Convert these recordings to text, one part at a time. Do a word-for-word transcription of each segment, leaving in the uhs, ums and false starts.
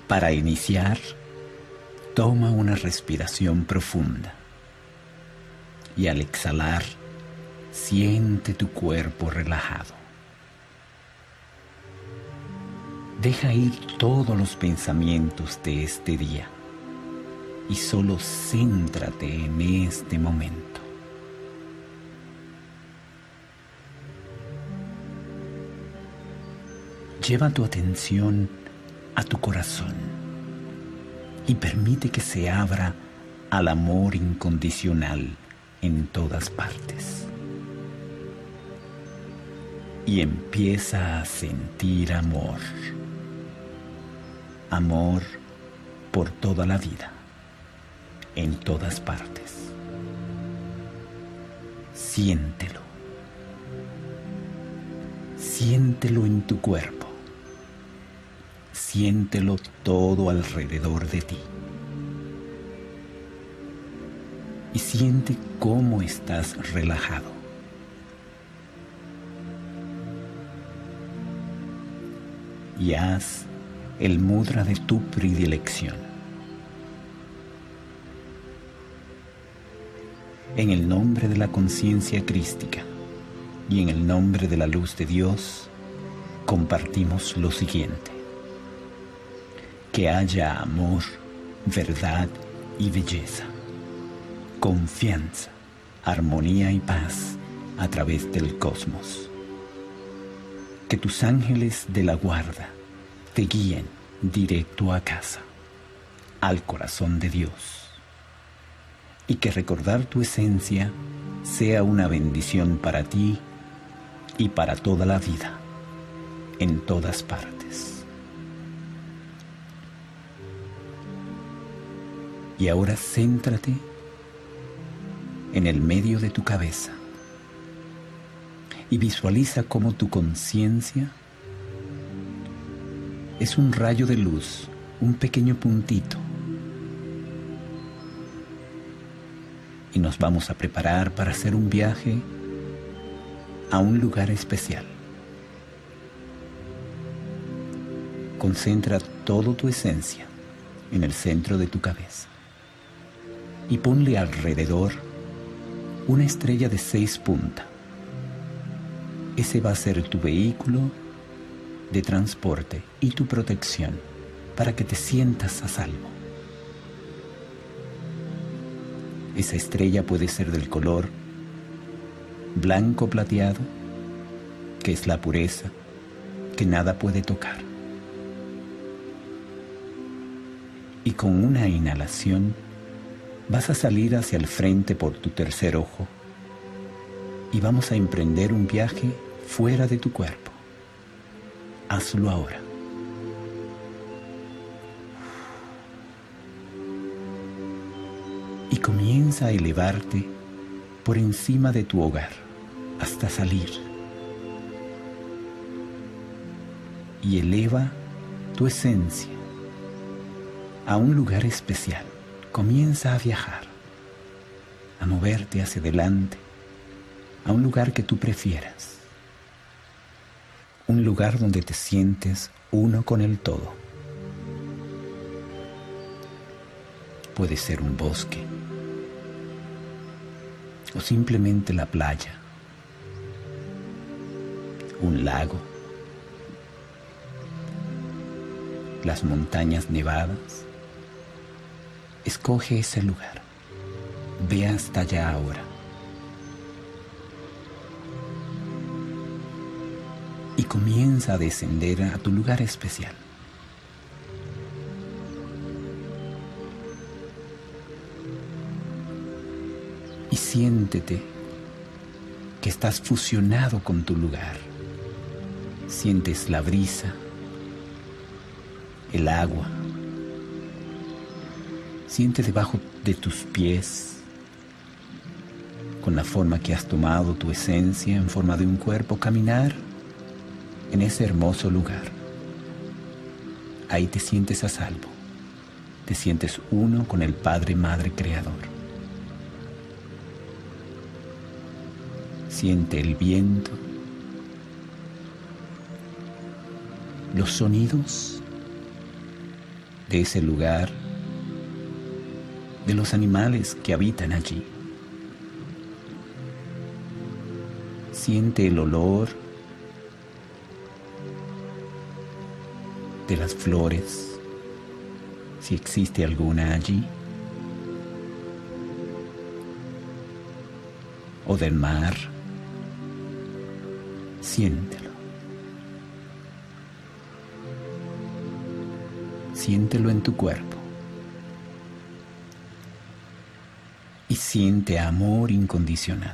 Para iniciar, toma una respiración profunda y al exhalar, siente tu cuerpo relajado. Deja ir todos los pensamientos de este día y solo céntrate en este momento. Lleva tu atención a tu corazón y permite que se abra al amor incondicional en todas partes. Y empieza a sentir amor. Amor por toda la vida, en todas partes. Siéntelo. Siéntelo en tu cuerpo. Siéntelo todo alrededor de ti. Y siente cómo estás relajado. Y haz el mudra de tu predilección. En el nombre de la conciencia crística y en el nombre de la luz de Dios, compartimos lo siguiente. Que haya amor, verdad y belleza, confianza, armonía y paz a través del cosmos. Que tus ángeles de la guarda te guíen directo a casa, al corazón de Dios. Y que recordar tu esencia sea una bendición para ti y para toda la vida, en todas partes. Y ahora céntrate en el medio de tu cabeza y visualiza cómo tu conciencia es un rayo de luz, un pequeño puntito. Y nos vamos a preparar para hacer un viaje a un lugar especial. Concentra toda tu esencia en el centro de tu cabeza y ponle alrededor una estrella de seis puntas. Ese va a ser tu vehículo de transporte y tu protección para que te sientas a salvo. Esa estrella puede ser del color blanco plateado, que es la pureza, que nada puede tocar. Y con una inhalación vas a salir hacia el frente por tu tercer ojo y vamos a emprender un viaje fuera de tu cuerpo. Hazlo ahora. Y comienza a elevarte por encima de tu hogar hasta salir. Y eleva tu esencia a un lugar especial. Comienza a viajar, a moverte hacia adelante, a un lugar que tú prefieras. Un lugar donde te sientes uno con el todo. Puede ser un bosque o simplemente la playa, un lago, las montañas nevadas. Escoge ese lugar. Ve hasta allá ahora. Y comienza a descender a tu lugar especial. Y siéntete que estás fusionado con tu lugar. Sientes la brisa, el agua. Siente debajo de tus pies, con la forma que has tomado tu esencia en forma de un cuerpo, caminar en ese hermoso lugar. Ahí te sientes a salvo. Te sientes uno con el Padre, Madre, Creador. Siente el viento, los sonidos de ese lugar, de los animales que habitan allí. Siente el olor de las flores, si existe alguna allí, o del mar. Siéntelo. Siéntelo en tu cuerpo. Y siente amor incondicional.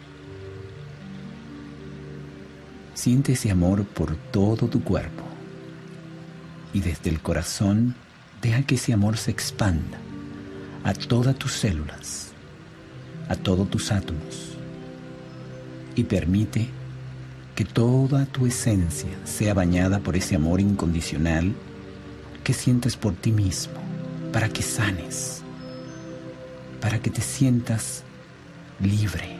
Siente ese amor por todo tu cuerpo. Y desde el corazón, deja que ese amor se expanda a todas tus células, a todos tus átomos. Y permite que toda tu esencia sea bañada por ese amor incondicional que sientes por ti mismo, para que sanes, para que te sientas libre,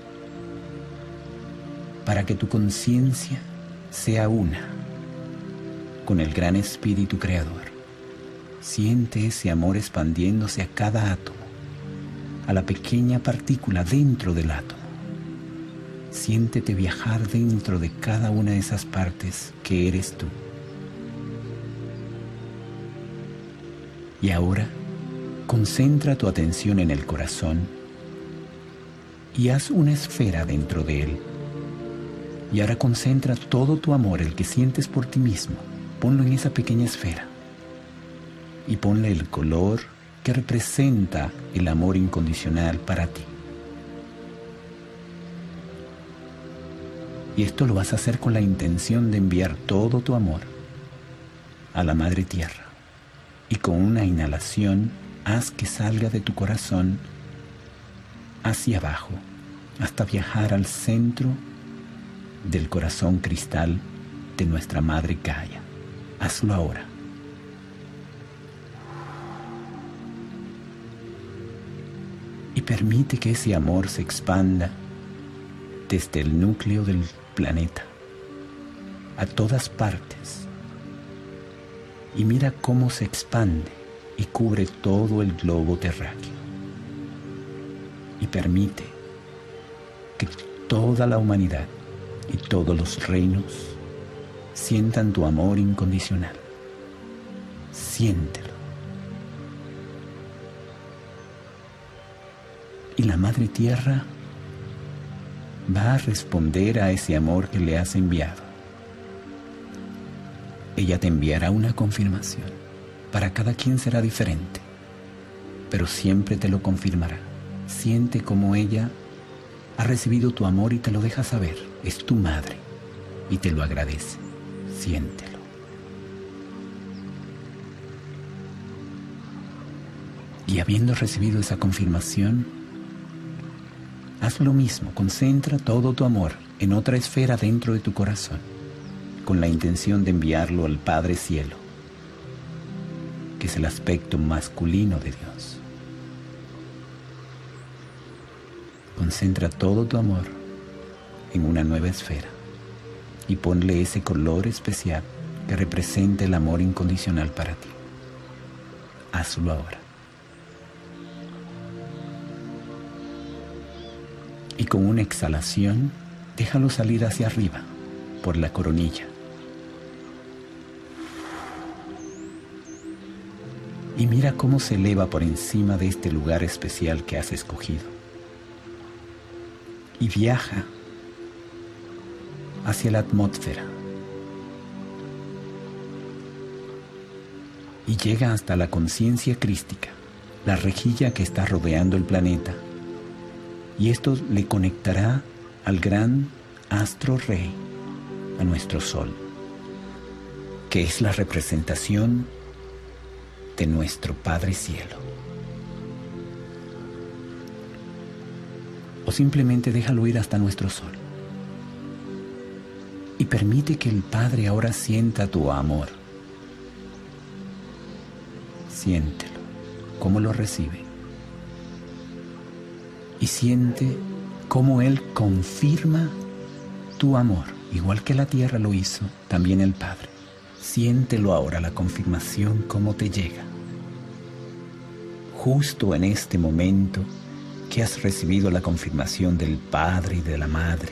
para que tu conciencia sea una con el gran Espíritu Creador. Siente ese amor expandiéndose a cada átomo, a la pequeña partícula dentro del átomo. Siéntete viajar dentro de cada una de esas partes que eres tú. Y ahora, concentra tu atención en el corazón y haz una esfera dentro de él. Y ahora concentra todo tu amor, el que sientes por ti mismo, ponlo en esa pequeña esfera. Y ponle el color que representa el amor incondicional para ti. Y esto lo vas a hacer con la intención de enviar todo tu amor a la Madre Tierra. Y con una inhalación, haz que salga de tu corazón hacia abajo, hasta viajar al centro del corazón cristal de nuestra Madre Gaia. Hazlo ahora. Y permite que ese amor se expanda desde el núcleo del planeta a todas partes. Y mira cómo se expande y cubre todo el globo terráqueo. Y permite que toda la humanidad y todos los reinos sientan tu amor incondicional. Siéntelo. Y la Madre Tierra va a responder a ese amor que le has enviado. Ella te enviará una confirmación. Para cada quien será diferente, pero siempre te lo confirmará. Siente cómo ella ha recibido tu amor y te lo deja saber. Es tu madre y te lo agradece. Siéntelo. Y habiendo recibido esa confirmación, haz lo mismo. Concentra todo tu amor en otra esfera dentro de tu corazón, con la intención de enviarlo al Padre Cielo, que es el aspecto masculino de Dios. Concentra todo tu amor en una nueva esfera y ponle ese color especial que representa el amor incondicional para ti. Hazlo ahora. Y con una exhalación, déjalo salir hacia arriba, por la coronilla. Y mira cómo se eleva por encima de este lugar especial que has escogido. Y viaja hacia la atmósfera. Y llega hasta la conciencia crística, la rejilla que está rodeando el planeta. Y esto le conectará al gran astro rey, a nuestro Sol, que es la representación de nuestro Padre Cielo. O simplemente déjalo ir hasta nuestro Sol. Y permite que el Padre ahora sienta tu amor. Siéntelo, cómo lo recibe. Y siente cómo Él confirma tu amor, igual que la tierra lo hizo, también el Padre. Siéntelo ahora, la confirmación, cómo te llega. Justo en este momento que has recibido la confirmación del Padre y de la Madre,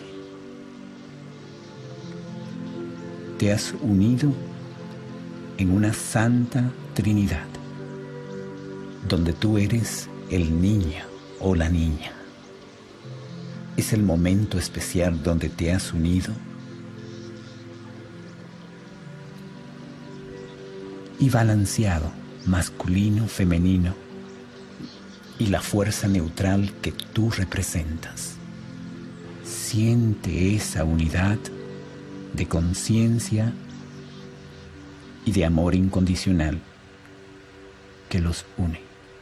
te has unido en una santa Trinidad, donde tú eres el niño o la niña. Es el momento especial donde te has unido y balanceado, masculino, femenino, y la fuerza neutral que tú representas. Siente esa unidad de conciencia y de amor incondicional que los une.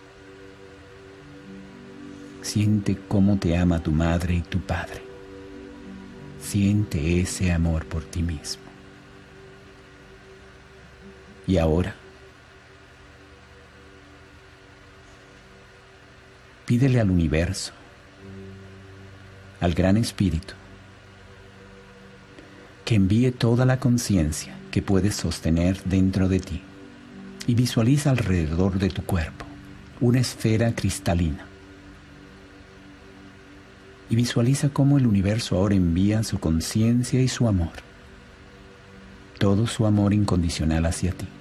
Siente cómo te ama tu madre y tu padre. Siente ese amor por ti mismo. Y ahora, pídele al universo, al Gran Espíritu, que envíe toda la conciencia que puedes sostener dentro de ti y visualiza alrededor de tu cuerpo una esfera cristalina. Y visualiza cómo el universo ahora envía su conciencia y su amor, todo su amor incondicional hacia ti.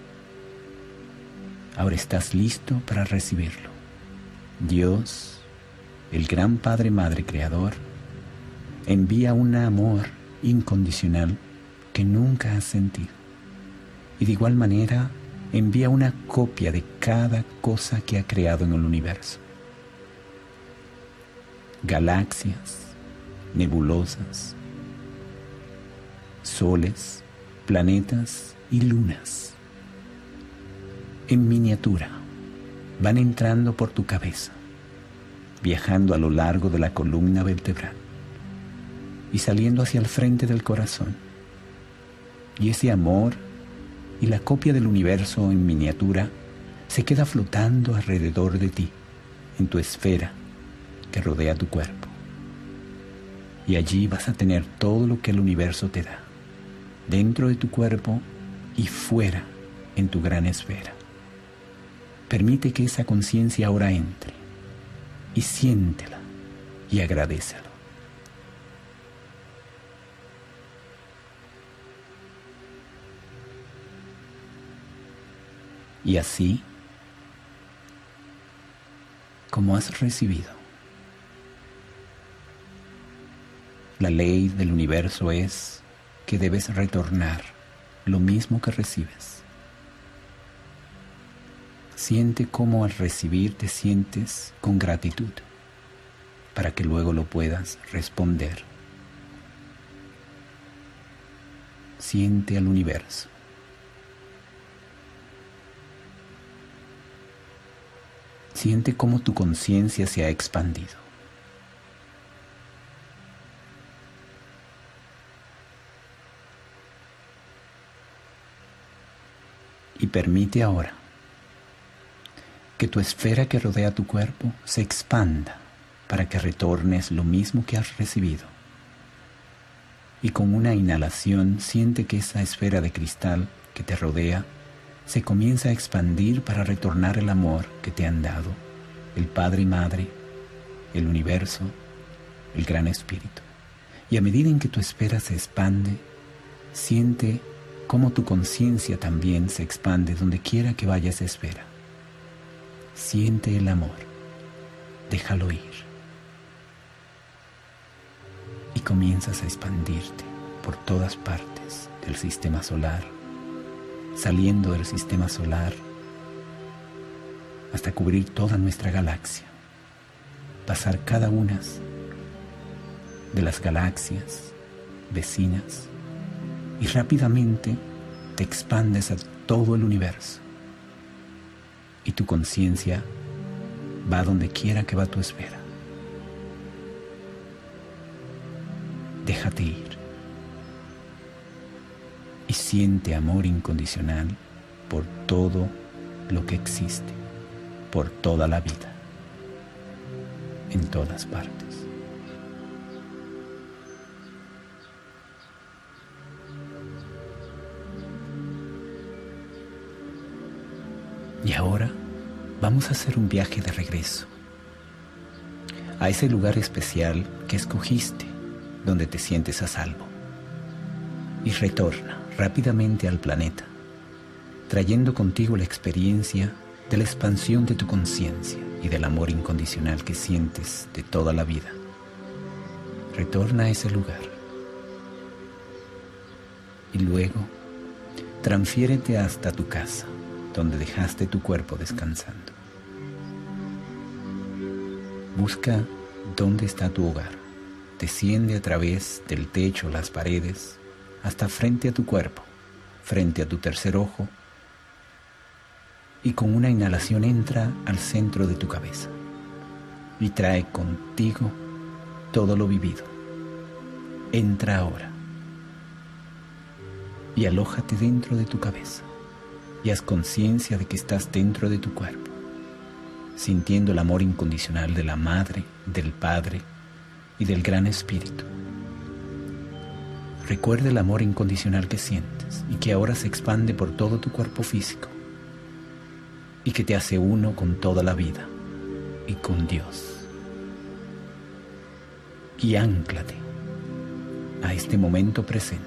Ahora estás listo para recibirlo. Dios, el gran Padre, Madre, Creador, envía un amor incondicional que nunca has sentido. Y de igual manera envía una copia de cada cosa que ha creado en el universo. Galaxias, nebulosas, soles, planetas y lunas. En miniatura van entrando por tu cabeza, viajando a lo largo de la columna vertebral y saliendo hacia el frente del corazón. Y ese amor y la copia del universo en miniatura se queda flotando alrededor de ti, en tu esfera que rodea tu cuerpo. Y allí vas a tener todo lo que el universo te da, dentro de tu cuerpo y fuera en tu gran esfera. Permite que esa conciencia ahora entre y siéntela y agradécelo. Y así, como has recibido, la ley del universo es que debes retornar lo mismo que recibes. Siente cómo al recibir te sientes con gratitud para que luego lo puedas responder. Siente al universo. Siente cómo tu conciencia se ha expandido. Y permite ahora que tu esfera que rodea tu cuerpo se expanda para que retornes lo mismo que has recibido. Y con una inhalación siente que esa esfera de cristal que te rodea se comienza a expandir para retornar el amor que te han dado el Padre y Madre, el universo, el Gran Espíritu. Y a medida en que tu esfera se expande, siente cómo tu conciencia también se expande donde quiera que vaya esa esfera. Siente el amor, déjalo ir. Y comienzas a expandirte por todas partes del sistema solar, saliendo del sistema solar hasta cubrir toda nuestra galaxia, pasar cada una de las galaxias vecinas y rápidamente te expandes a todo el universo y tu conciencia va donde quiera que va tu esfera. Déjate ir y siente amor incondicional por todo lo que existe, por toda la vida, en todas partes. Y ahora vamos a hacer un viaje de regreso a ese lugar especial que escogiste, donde te sientes a salvo. Y retorna rápidamente al planeta, trayendo contigo la experiencia de la expansión de tu conciencia y del amor incondicional que sientes de toda la vida. Retorna a ese lugar. Y luego, transfiérete hasta tu casa, donde dejaste tu cuerpo descansando. Busca dónde está tu hogar. Desciende a través del techo, las paredes, hasta frente a tu cuerpo, frente a tu tercer ojo, y con una inhalación entra al centro de tu cabeza y trae contigo todo lo vivido. Entra ahora y alójate dentro de tu cabeza y haz conciencia de que estás dentro de tu cuerpo, sintiendo el amor incondicional de la Madre, del Padre y del Gran Espíritu. Recuerda el amor incondicional que sientes y que ahora se expande por todo tu cuerpo físico y que te hace uno con toda la vida y con Dios. Y ánclate a este momento presente.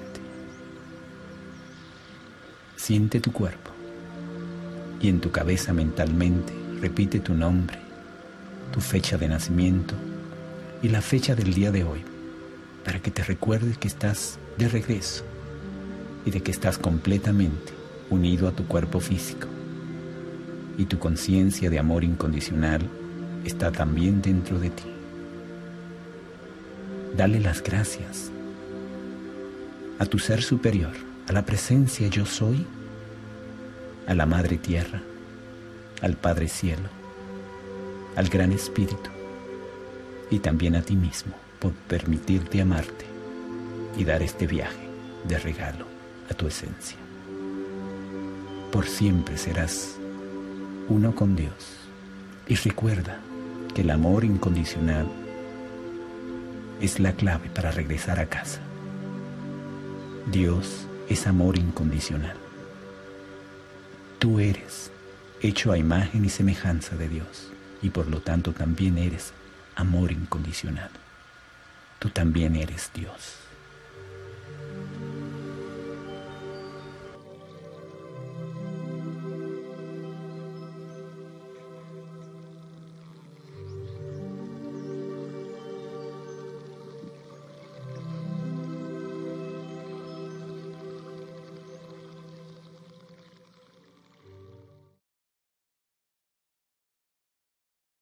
Siente tu cuerpo y en tu cabeza mentalmente repite tu nombre, tu fecha de nacimiento y la fecha del día de hoy, para que te recuerdes que estás de regreso y de que estás completamente unido a tu cuerpo físico. Y tu conciencia de amor incondicional está también dentro de ti. Dale las gracias a tu ser superior, a la presencia yo soy, a la Madre Tierra, al Padre Cielo, al Gran Espíritu y también a ti mismo por permitirte amarte y dar este viaje de regalo a tu esencia. Por siempre serás uno con Dios y recuerda que el amor incondicional es la clave para regresar a casa. Dios es amor incondicional. Tú eres hecho a imagen y semejanza de Dios y por lo tanto también eres amor incondicional. Tú también eres Dios.